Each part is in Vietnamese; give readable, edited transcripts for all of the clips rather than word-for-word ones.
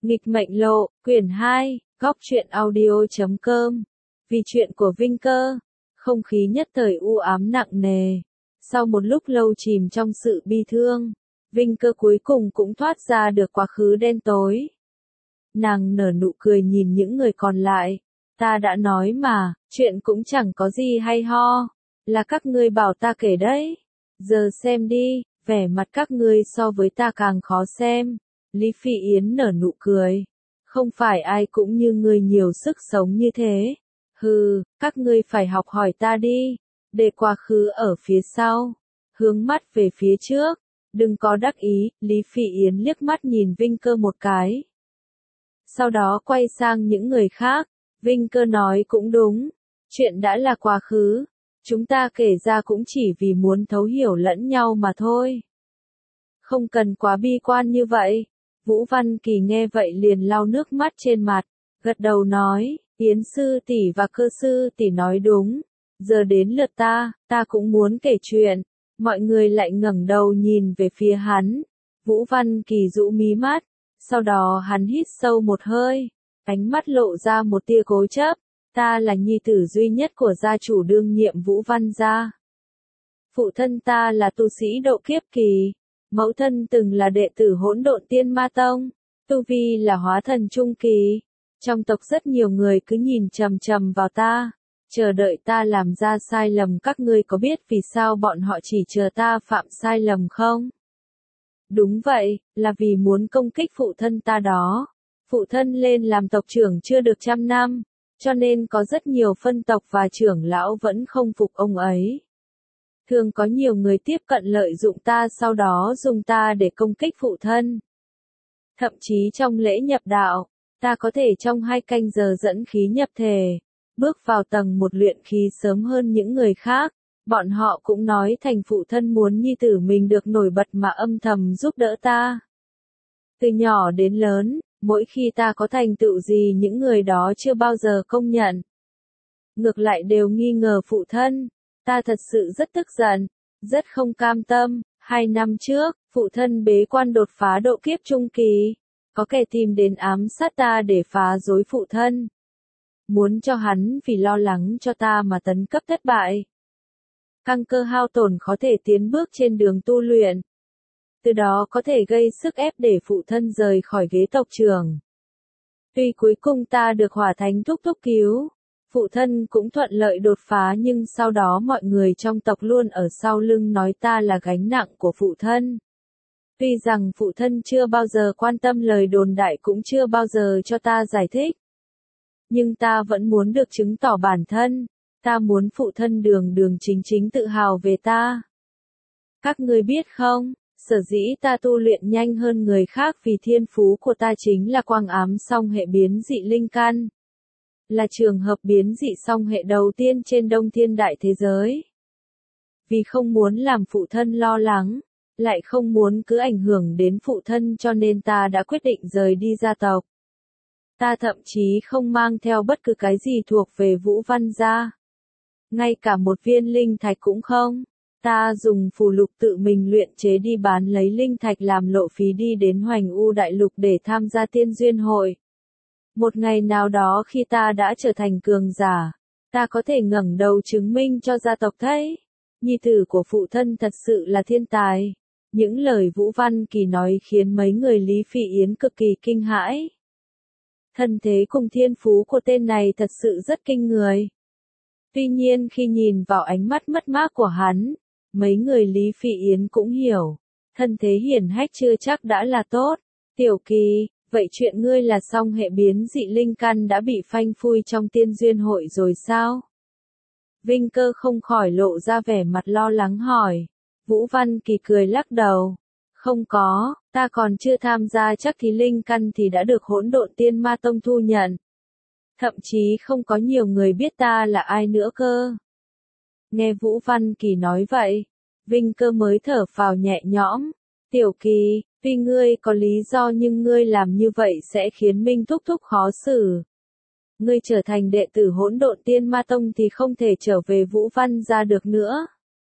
Nghịch mệnh lộ, quyển 2, góc truyện audio.com. Vì chuyện của Vinh Cơ, không khí nhất thời u ám nặng nề. Sau một lúc lâu chìm trong sự bi thương, Vinh Cơ cuối cùng cũng thoát ra được quá khứ đen tối. Nàng nở nụ cười nhìn những người còn lại. Ta đã nói mà, chuyện cũng chẳng có gì hay ho. Là các ngươi bảo ta kể đấy. Giờ xem đi, vẻ mặt các ngươi so với ta càng khó xem. Lý Phi Yến nở nụ cười. Không phải ai cũng như ngươi nhiều sức sống như thế. Hừ, các ngươi phải học hỏi ta đi. Để quá khứ ở phía sau. Hướng mắt về phía trước. Đừng có đắc ý, Lý Phi Yến liếc mắt nhìn Vinh Cơ một cái. Sau đó quay sang những người khác. Vinh Cơ nói cũng đúng. Chuyện đã là quá khứ. Chúng ta kể ra cũng chỉ vì muốn thấu hiểu lẫn nhau mà thôi. Không cần quá bi quan như vậy. Vũ Văn Kỳ nghe vậy liền lau nước mắt trên mặt, gật đầu nói, Yến sư tỷ và Cơ sư tỷ nói đúng. Giờ đến lượt ta cũng muốn kể chuyện. Mọi người lại ngẩng đầu nhìn về phía hắn. Vũ Văn Kỳ rũ mí mắt, sau đó hắn hít sâu một hơi, ánh mắt lộ ra một tia cố chấp. Ta là nhi tử duy nhất của gia chủ đương nhiệm Vũ Văn gia. Phụ thân ta là tu sĩ độ kiếp kỳ. Mẫu thân từng là đệ tử Hỗn Độn Tiên Ma Tông, tu vi là hóa thần trung kỳ. Trong tộc rất nhiều người cứ nhìn chằm chằm vào ta, chờ đợi ta làm ra sai lầm. Các ngươi có biết vì sao bọn họ chỉ chờ ta phạm sai lầm không? Đúng vậy, là vì muốn công kích phụ thân ta đó. Phụ thân lên làm tộc trưởng chưa được 100 năm, cho nên có rất nhiều phân tộc và trưởng lão vẫn không phục ông ấy. Thường có nhiều người tiếp cận lợi dụng ta, sau đó dùng ta để công kích phụ thân. Thậm chí trong lễ nhập đạo, ta có thể trong 2 canh giờ dẫn khí nhập thể, bước vào tầng 1 luyện khí sớm hơn những người khác. Bọn họ cũng nói thành phụ thân muốn nhi tử mình được nổi bật mà âm thầm giúp đỡ ta. Từ nhỏ đến lớn, mỗi khi ta có thành tựu gì những người đó chưa bao giờ công nhận. Ngược lại đều nghi ngờ phụ thân. Ta thật sự rất tức giận, rất không cam tâm. 2 năm trước, phụ thân bế quan đột phá độ kiếp trung kỳ. Có kẻ tìm đến ám sát ta để phá rối phụ thân. Muốn cho hắn vì lo lắng cho ta mà tấn cấp thất bại. Căn cơ hao tổn khó thể tiến bước trên đường tu luyện. Từ đó có thể gây sức ép để phụ thân rời khỏi ghế tộc trưởng. Tuy cuối cùng ta được Hỏa Thánh thúc thúc cứu. Phụ thân cũng thuận lợi đột phá, nhưng sau đó mọi người trong tộc luôn ở sau lưng nói ta là gánh nặng của phụ thân. Tuy rằng phụ thân chưa bao giờ quan tâm lời đồn đại, cũng chưa bao giờ cho ta giải thích. Nhưng ta vẫn muốn được chứng tỏ bản thân. Ta muốn phụ thân đường đường chính chính tự hào về ta. Các ngươi biết không, sở dĩ ta tu luyện nhanh hơn người khác vì thiên phú của ta chính là quang ám song hệ biến dị linh căn. Là trường hợp biến dị song hệ đầu tiên trên Đông Thiên Đại thế giới. Vì không muốn làm phụ thân lo lắng, lại không muốn cứ ảnh hưởng đến phụ thân, cho nên ta đã quyết định rời đi gia tộc. Ta thậm chí không mang theo bất cứ cái gì thuộc về Vũ Văn gia. Ngay cả một viên linh thạch cũng không. Ta dùng phù lục tự mình luyện chế đi bán, lấy linh thạch làm lộ phí đi đến Hoành U Đại Lục để tham gia tiên duyên hội. Một ngày nào đó khi ta đã trở thành cường giả, ta có thể ngẩng đầu chứng minh cho gia tộc thấy. Nhi tử của phụ thân thật sự là thiên tài. Những lời Vũ Văn Kỳ nói khiến mấy người Lý Phi Yến cực kỳ kinh hãi. Thân thế cùng thiên phú của tên này thật sự rất kinh người. Tuy nhiên khi nhìn vào ánh mắt mất mát của hắn, mấy người Lý Phi Yến cũng hiểu. Thân thế hiển hách chưa chắc đã là tốt. Tiểu Kỳ, vậy chuyện ngươi là song hệ biến dị linh căn đã bị phanh phui trong tiên duyên hội rồi sao? Vinh Cơ không khỏi lộ ra vẻ mặt lo lắng hỏi. Vũ Văn Kỳ cười lắc đầu. Không có, ta còn chưa tham gia chắc thì linh căn thì đã được Hỗn Độn Tiên Ma Tông thu nhận. Thậm chí không có nhiều người biết ta là ai nữa cơ. Nghe Vũ Văn Kỳ nói vậy, Vinh Cơ mới thở phào nhẹ nhõm. Tiểu Kỳ, tuy ngươi có lý do nhưng ngươi làm như vậy sẽ khiến Minh thúc thúc khó xử. Ngươi trở thành đệ tử Hỗn Độn Tiên Ma Tông thì không thể trở về Vũ Văn gia được nữa.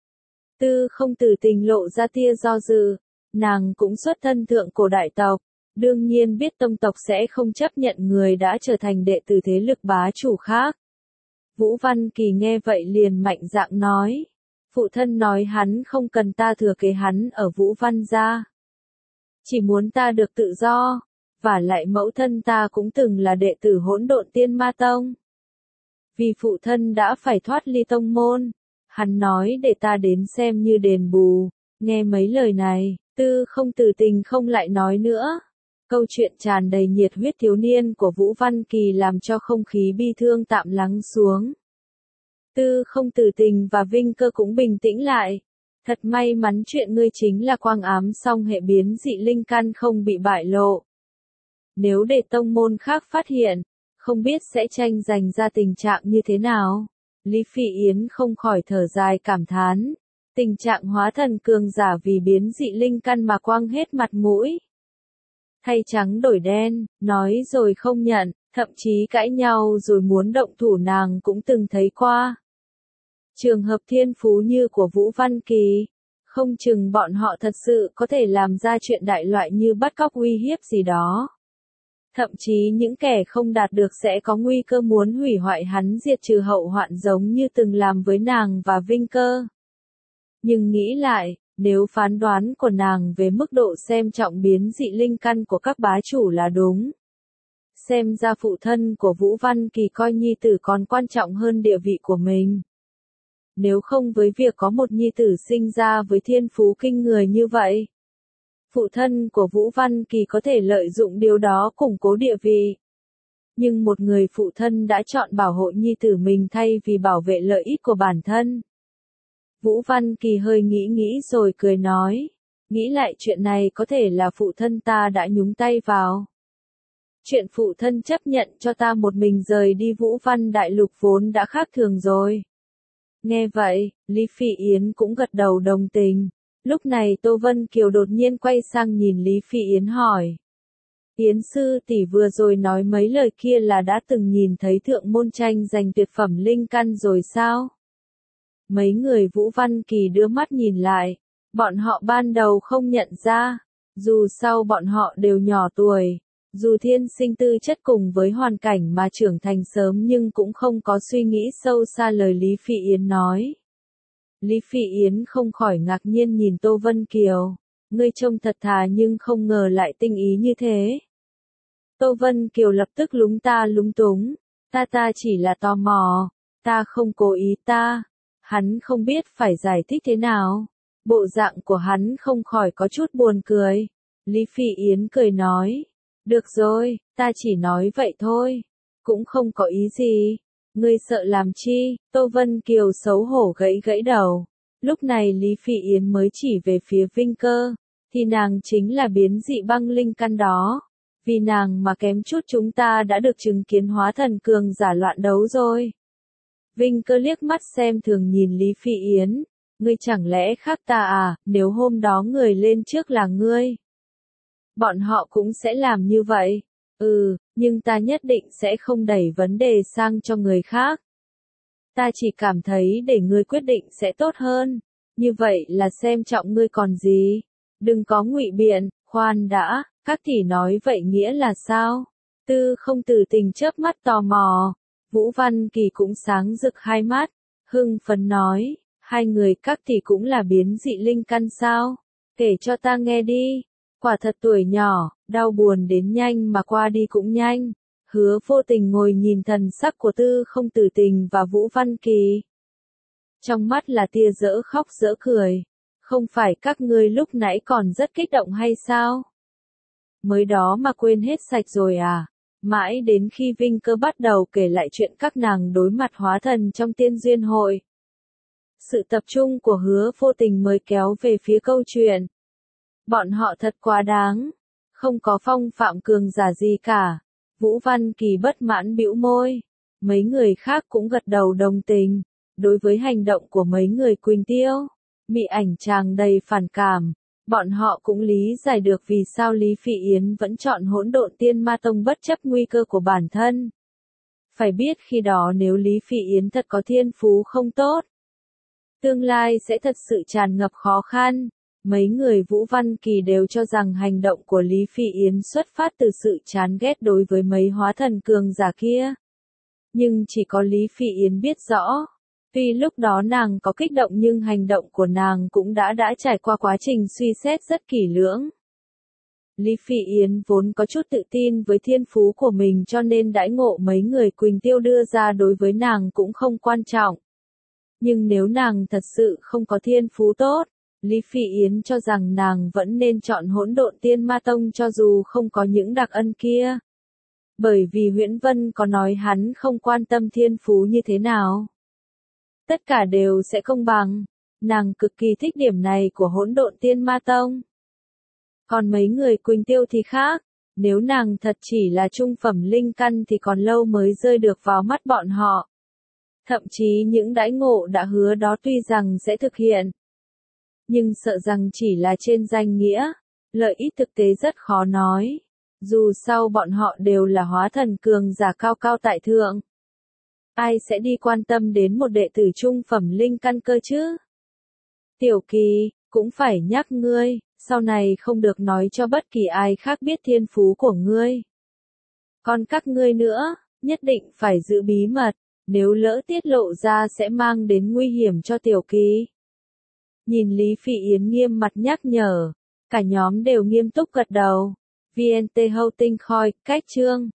Tư không Tử Tình lộ ra tia do dự. Nàng cũng xuất thân thượng cổ đại tộc, đương nhiên biết tông tộc sẽ không chấp nhận người đã trở thành đệ tử thế lực bá chủ khác. Vũ Văn Kỳ nghe vậy liền mạnh dạn nói. Phụ thân nói hắn không cần ta thừa kế hắn ở Vũ Văn gia. Chỉ muốn ta được tự do, và lại mẫu thân ta cũng từng là đệ tử Hỗn Độn Tiên Ma Tông. Vì phụ thân đã phải thoát ly tông môn, hắn nói để ta đến xem như đền bù. Nghe mấy lời này, Tư Không Tử Tình không lại nói nữa. Câu chuyện tràn đầy nhiệt huyết thiếu niên của Vũ Văn Kỳ làm cho không khí bi thương tạm lắng xuống. Tư Không Tử Tình và Vinh Cơ cũng bình tĩnh lại. Thật may mắn chuyện ngươi chính là quang ám song hệ biến dị linh căn không bị bại lộ. Nếu để tông môn khác phát hiện, không biết sẽ tranh giành ra tình trạng như thế nào. Lý Phỉ Yến không khỏi thở dài cảm thán. Tình trạng hóa thần cường giả vì biến dị linh căn mà quăng hết mặt mũi. Thay trắng đổi đen, nói rồi không nhận, thậm chí cãi nhau rồi muốn động thủ nàng cũng từng thấy qua. Trường hợp thiên phú như của Vũ Văn Kỳ, không chừng bọn họ thật sự có thể làm ra chuyện đại loại như bắt cóc uy hiếp gì đó. Thậm chí những kẻ không đạt được sẽ có nguy cơ muốn hủy hoại hắn diệt trừ hậu hoạn giống như từng làm với nàng và Vinh Cơ. Nhưng nghĩ lại, nếu phán đoán của nàng về mức độ xem trọng biến dị linh căn của các bá chủ là đúng. Xem ra phụ thân của Vũ Văn Kỳ coi nhi tử còn quan trọng hơn địa vị của mình. Nếu không với việc có một nhi tử sinh ra với thiên phú kinh người như vậy, phụ thân của Vũ Văn Kỳ có thể lợi dụng điều đó củng cố địa vị. Nhưng một người phụ thân đã chọn bảo hộ nhi tử mình thay vì bảo vệ lợi ích của bản thân. Vũ Văn Kỳ hơi nghĩ rồi cười nói. Nghĩ lại chuyện này có thể là phụ thân ta đã nhúng tay vào. Chuyện phụ thân chấp nhận cho ta một mình rời đi Vũ Văn Đại Lục vốn đã khác thường rồi. Nghe vậy, Lý Phỉ Yến cũng gật đầu đồng tình. Lúc này Tô Vân Kiều đột nhiên quay sang nhìn Lý Phỉ Yến hỏi. Yến sư tỷ vừa rồi nói mấy lời kia là đã từng nhìn thấy thượng môn tranh giành tuyệt phẩm linh căn rồi sao? Mấy người Vũ Văn Kỳ đưa mắt nhìn lại. Bọn họ ban đầu không nhận ra. Dù sao bọn họ đều nhỏ tuổi. Dù thiên sinh tư chất cùng với hoàn cảnh mà trưởng thành sớm nhưng cũng không có suy nghĩ sâu xa lời Lý Phỉ Yến nói. Lý Phỉ Yến không khỏi ngạc nhiên nhìn Tô Vân Kiều. Ngươi trông thật thà nhưng không ngờ lại tinh ý như thế. Tô Vân Kiều lập tức lúng túng. Ta chỉ là tò mò. Ta không cố ý ta. Hắn không biết phải giải thích thế nào. Bộ dạng của hắn không khỏi có chút buồn cười. Lý Phỉ Yến cười nói. Được rồi, ta chỉ nói vậy thôi. Cũng không có ý gì. Ngươi sợ làm chi? Tô Vân Kiều xấu hổ gãy đầu. Lúc này Lý Phỉ Yến mới chỉ về phía Vinh Cơ. Thì nàng chính là biến dị băng linh căn đó. Vì nàng mà kém chút chúng ta đã được chứng kiến hóa thần cường giả loạn đấu rồi. Vinh Cơ liếc mắt xem thường nhìn Lý Phỉ Yến. Ngươi chẳng lẽ khác ta à, nếu hôm đó người lên trước là ngươi. Bọn họ cũng sẽ làm như vậy. Nhưng ta nhất định sẽ không đẩy vấn đề sang cho người khác. Ta chỉ cảm thấy để ngươi quyết định sẽ tốt hơn. Như vậy là xem trọng ngươi còn gì. Đừng có ngụy biện, khoan đã, các tỷ nói vậy nghĩa là sao? Tư Không Tử Tình chớp mắt tò mò. Vũ Văn Kỳ cũng sáng rực hai mắt, hưng phấn nói, hai người các tỷ cũng là biến dị linh căn sao? Kể cho ta nghe đi. Quả thật tuổi nhỏ, đau buồn đến nhanh mà qua đi cũng nhanh. Hứa Vô Tình ngồi nhìn thần sắc của Tư Không Tử Tình và Vũ Văn Kỳ. Trong mắt là tia dở khóc dở cười. Không phải các ngươi lúc nãy còn rất kích động hay sao? Mới đó mà quên hết sạch rồi à? Mãi đến khi Vinh Cơ bắt đầu kể lại chuyện các nàng đối mặt hóa thần trong tiên duyên hội. Sự tập trung của Hứa Vô Tình mới kéo về phía câu chuyện. Bọn họ thật quá đáng. Không có phong phạm cường giả gì cả. Vũ Văn Kỳ bất mãn bĩu môi. Mấy người khác cũng gật đầu đồng tình. Đối với hành động của mấy người Quỳnh Tiêu, Mị Ảnh tràn đầy phản cảm. Bọn họ cũng lý giải được vì sao Lý Phỉ Yến vẫn chọn Hỗn Độn Tiên Ma Tông bất chấp nguy cơ của bản thân. Phải biết khi đó nếu Lý Phỉ Yến thật có thiên phú không tốt, tương lai sẽ thật sự tràn ngập khó khăn. Mấy người Vũ Văn Kỳ đều cho rằng hành động của Lý Phi Yến xuất phát từ sự chán ghét đối với mấy hóa thần cường giả kia. Nhưng chỉ có Lý Phi Yến biết rõ. Tuy lúc đó nàng có kích động nhưng hành động của nàng cũng đã trải qua quá trình suy xét rất kỹ lưỡng. Lý Phi Yến vốn có chút tự tin với thiên phú của mình cho nên đãi ngộ mấy người Quỳnh Tiêu đưa ra đối với nàng cũng không quan trọng. Nhưng nếu nàng thật sự không có thiên phú tốt, Lý Phi Yến cho rằng nàng vẫn nên chọn Hỗn Độn Tiên Ma Tông cho dù không có những đặc ân kia. Bởi vì Huyễn Vân có nói hắn không quan tâm thiên phú như thế nào. Tất cả đều sẽ công bằng. Nàng cực kỳ thích điểm này của Hỗn Độn Tiên Ma Tông. Còn mấy người Quỳnh Tiêu thì khác. Nếu nàng thật chỉ là trung phẩm linh căn thì còn lâu mới rơi được vào mắt bọn họ. Thậm chí những đãi ngộ đã hứa đó tuy rằng sẽ thực hiện. Nhưng sợ rằng chỉ là trên danh nghĩa. Lợi ích thực tế rất khó nói. Dù sao bọn họ đều là hóa thần cường giả cao cao tại thượng. Ai sẽ đi quan tâm đến một đệ tử trung phẩm linh căn cơ chứ? Tiểu Kỳ, cũng phải nhắc ngươi, sau này không được nói cho bất kỳ ai khác biết thiên phú của ngươi. Còn các ngươi nữa, nhất định phải giữ bí mật, nếu lỡ tiết lộ ra sẽ mang đến nguy hiểm cho Tiểu Kỳ. Nhìn Lý Phi Yến nghiêm mặt nhắc nhở, cả nhóm đều nghiêm túc gật đầu. VNT Hậu Tinh Khôi, cách chương